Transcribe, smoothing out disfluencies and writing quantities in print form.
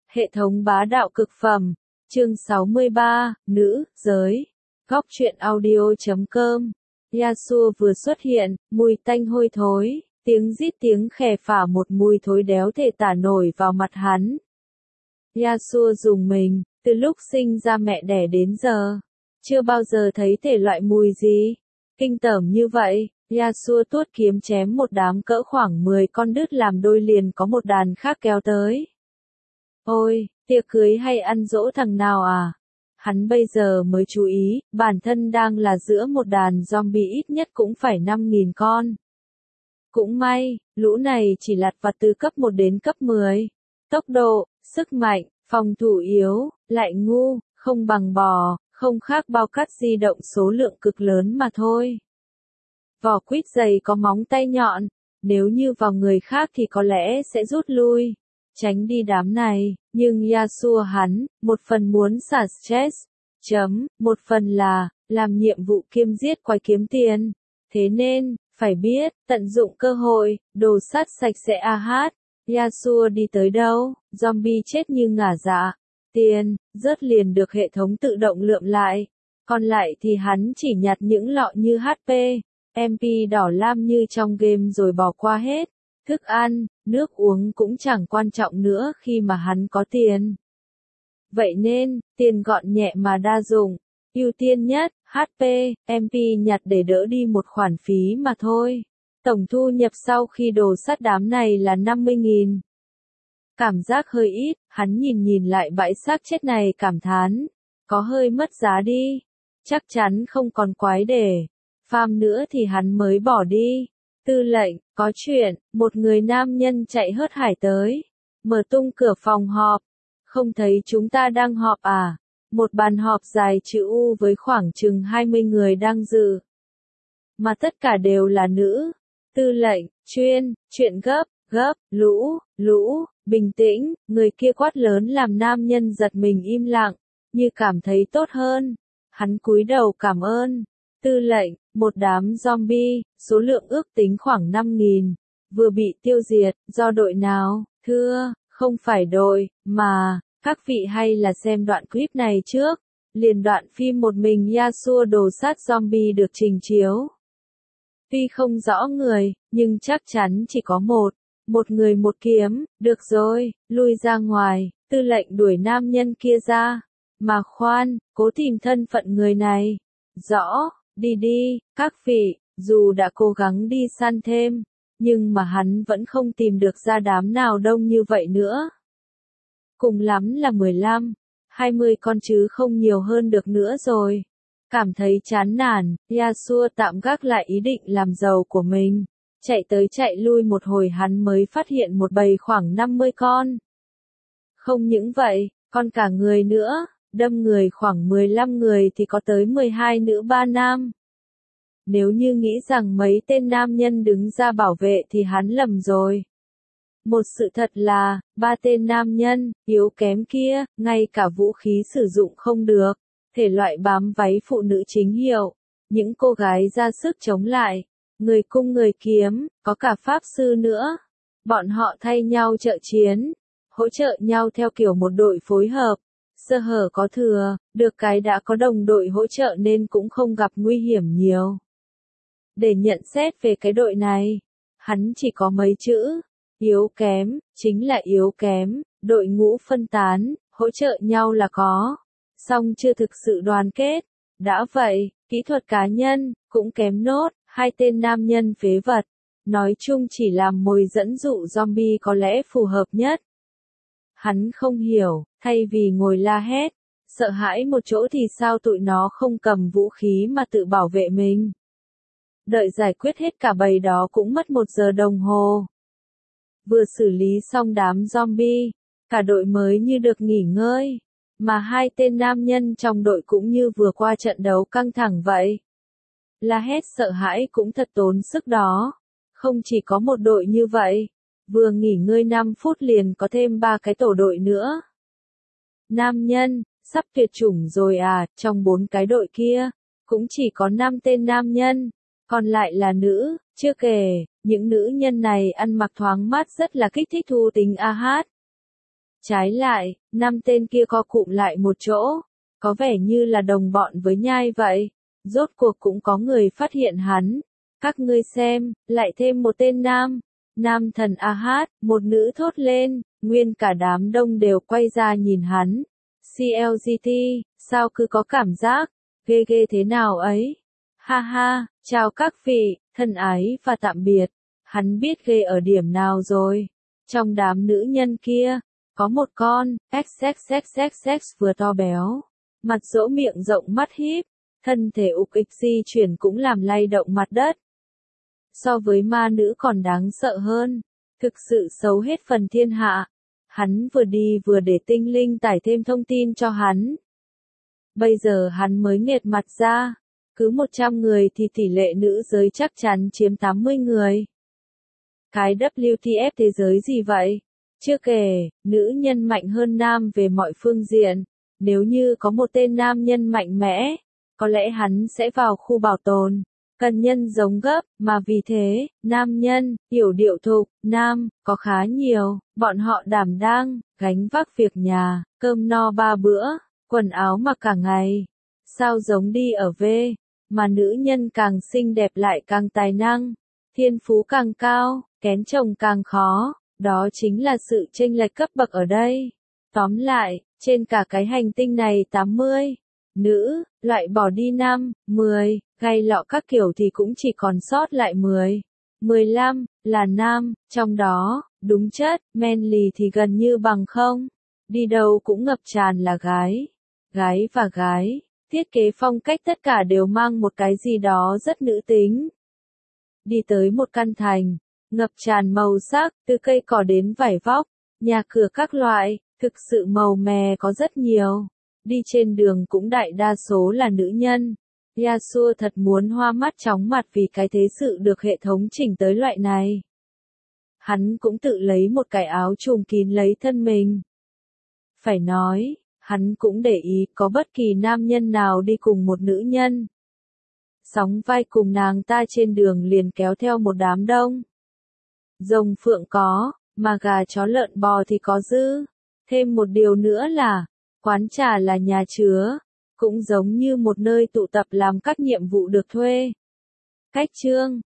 Hệ thống bá đạo cực phẩm, chương 63, nữ, giới, góc truyện audio.com. Yasuo vừa xuất hiện, mùi tanh hôi thối, tiếng rít tiếng khè phả một mùi thối đéo thể tả nổi vào mặt hắn. Yasuo rùng mình, từ lúc sinh ra mẹ đẻ đến giờ, chưa bao giờ thấy thể loại mùi gì kinh tởm như vậy. Yasuo tuốt kiếm chém một đám cỡ khoảng 10 con đứt làm đôi liền có một đàn khác kéo tới. Ôi, tiệc cưới hay ăn dỗ thằng nào à? Hắn bây giờ mới chú ý, bản thân đang là giữa một đàn zombie ít nhất cũng phải 5.000 con. Cũng may, lũ này chỉ lặt vặt từ cấp 1 đến cấp 10. Tốc độ, sức mạnh, phòng thủ yếu, lại ngu, không bằng bò, không khác bao cát di động số lượng cực lớn mà thôi. Vỏ quýt dày có móng tay nhọn, nếu như vào người khác thì có lẽ sẽ rút lui, tránh đi đám này, nhưng Yasuo hắn, một phần muốn xả stress, một phần là, làm nhiệm vụ kiêm giết quái kiếm tiền. Thế nên, phải biết, tận dụng cơ hội, đồ sát sạch sẽ Yasuo đi tới đâu, zombie chết như ngả dạ. Tiền, rớt liền được hệ thống tự động lượm lại. Còn lại thì hắn chỉ nhặt những lọ như HP, MP đỏ lam như trong game rồi bỏ qua hết. Thức ăn, nước uống cũng chẳng quan trọng nữa khi mà hắn có tiền. Vậy nên, tiền gọn nhẹ mà đa dụng. Ưu tiên nhất, HP, MP nhặt để đỡ đi một khoản phí mà thôi. Tổng thu nhập sau khi đồ sát đám này là 50.000. Cảm giác hơi ít, hắn nhìn lại bãi xác chết này cảm thán. Có hơi mất giá đi. Chắc chắn không còn quái để farm nữa thì hắn mới bỏ đi. Tư lệnh, có chuyện, một người nam nhân chạy hớt hải tới. Mở tung cửa phòng họp. Không thấy chúng ta đang họp à? Một bàn họp dài chữ U với khoảng chừng 20 người đang dự. Mà tất cả đều là nữ. Tư lệnh, chuyện gấp, lũ, bình tĩnh, người kia quát lớn làm nam nhân giật mình im lặng, như cảm thấy tốt hơn. Hắn cúi đầu cảm ơn. Tư lệnh, một đám zombie, số lượng ước tính khoảng 5.000, vừa bị tiêu diệt, do đội nào? Thưa, không phải đội, mà, các vị hay là xem đoạn clip này trước. Liền đoạn phim một mình Yasuo đồ sát zombie được trình chiếu. Tuy không rõ người, nhưng chắc chắn chỉ có một người một kiếm, được rồi, lui ra ngoài, tư lệnh đuổi nam nhân kia ra. Mà khoan, cố tìm thân phận người này. Rõ, đi, các vị, dù đã cố gắng đi săn thêm, nhưng mà hắn vẫn không tìm được ra đám nào đông như vậy nữa. Cùng lắm là 15, 20 con chứ không nhiều hơn được nữa rồi. Cảm thấy chán nản, Yasuo tạm gác lại ý định làm giàu của mình. Chạy tới chạy lui một hồi hắn mới phát hiện một bầy khoảng 50 con. Không những vậy, còn cả người nữa, đâm người khoảng 15 người thì có tới 12 nữ 3 nam. Nếu như nghĩ rằng mấy tên nam nhân đứng ra bảo vệ thì hắn lầm rồi. Một sự thật là, 3 tên nam nhân, yếu kém kia, ngay cả vũ khí sử dụng không được, thể loại bám váy phụ nữ chính hiệu, những cô gái ra sức chống lại, người cung người kiếm, có cả pháp sư nữa. Bọn họ thay nhau trợ chiến, hỗ trợ nhau theo kiểu một đội phối hợp, sơ hở có thừa, được cái đã có đồng đội hỗ trợ nên cũng không gặp nguy hiểm nhiều. Để nhận xét về cái đội này, hắn chỉ có mấy chữ. Yếu kém, chính là yếu kém, đội ngũ phân tán, hỗ trợ nhau là có, song chưa thực sự đoàn kết. Đã vậy, kỹ thuật cá nhân, cũng kém nốt, 2 tên nam nhân phế vật. Nói chung chỉ làm mồi dẫn dụ zombie có lẽ phù hợp nhất. Hắn không hiểu, thay vì ngồi la hét, sợ hãi một chỗ thì sao tụi nó không cầm vũ khí mà tự bảo vệ mình. Đợi giải quyết hết cả bầy đó cũng mất 1 giờ đồng hồ. Vừa xử lý xong đám zombie, cả đội mới như được nghỉ ngơi, mà 2 tên nam nhân trong đội cũng như vừa qua trận đấu căng thẳng vậy. La hét sợ hãi cũng thật tốn sức đó. Không chỉ có một đội như vậy, vừa nghỉ ngơi 5 phút liền có thêm 3 cái tổ đội nữa. Nam nhân, sắp tuyệt chủng rồi à, trong 4 cái đội kia, cũng chỉ có 5 tên nam nhân, còn lại là nữ, chưa kể, những nữ nhân này ăn mặc thoáng mát rất là kích thích thú tính Trái lại, 5 tên kia co cụm lại một chỗ, có vẻ như là đồng bọn với nhai vậy. Rốt cuộc cũng có người phát hiện hắn. Các ngươi xem, lại thêm một tên nam. Nam thần A-hát, một nữ thốt lên, nguyên cả đám đông đều quay ra nhìn hắn. CLGT, sao cứ có cảm giác, ghê ghê thế nào ấy? Ha ha, chào các vị, thân ái và tạm biệt. Hắn biết ghê ở điểm nào rồi. Trong đám nữ nhân kia, có một con, XXXXX vừa to béo. Mặt dỗ miệng rộng mắt híp, thân thể ục ịch di chuyển cũng làm lay động mặt đất. So với ma nữ còn đáng sợ hơn, thực sự xấu hết phần thiên hạ. Hắn vừa đi vừa để tinh linh tải thêm thông tin cho hắn. Bây giờ hắn mới nghiệt mặt ra, cứ 100 người thì tỷ lệ nữ giới chắc chắn chiếm 80 người. Cái WTF thế giới gì vậy? Chưa kể, nữ nhân mạnh hơn nam về mọi phương diện. Nếu như có một tên nam nhân mạnh mẽ, có lẽ hắn sẽ vào khu bảo tồn. Cần nhân giống gấp, mà vì thế, nam nhân, yểu điệu thục, nam, có khá nhiều, bọn họ đảm đang, gánh vác việc nhà, cơm no 3 bữa, quần áo mặc cả ngày. Sao giống đi ở về, mà nữ nhân càng xinh đẹp lại càng tài năng, thiên phú càng cao, kén chồng càng khó, đó chính là sự chênh lệch cấp bậc ở đây. Tóm lại, trên cả cái hành tinh này 80 nữ, loại bỏ đi 5, 10, gai lọ các kiểu thì cũng chỉ còn sót lại 10, 15, là nam, trong đó, đúng chất, manly thì gần như bằng không. Đi đâu cũng ngập tràn là gái. Gái và gái, thiết kế phong cách tất cả đều mang một cái gì đó rất nữ tính. Đi tới một căn thành, ngập tràn màu sắc, từ cây cỏ đến vải vóc, nhà cửa các loại, thực sự màu mè có rất nhiều. Đi trên đường cũng đại đa số là nữ nhân. Yasuo thật muốn hoa mắt chóng mặt vì cái thế sự được hệ thống chỉnh tới loại này. Hắn cũng tự lấy một cái áo trùm kín lấy thân mình. Phải nói, hắn cũng để ý có bất kỳ nam nhân nào đi cùng một nữ nhân. Sóng vai cùng nàng ta trên đường liền kéo theo một đám đông. Rồng phượng có, mà gà chó lợn bò thì có dư. Thêm một điều nữa là, quán trà là nhà chứa, cũng giống như một nơi tụ tập làm các nhiệm vụ được thuê. Cách chương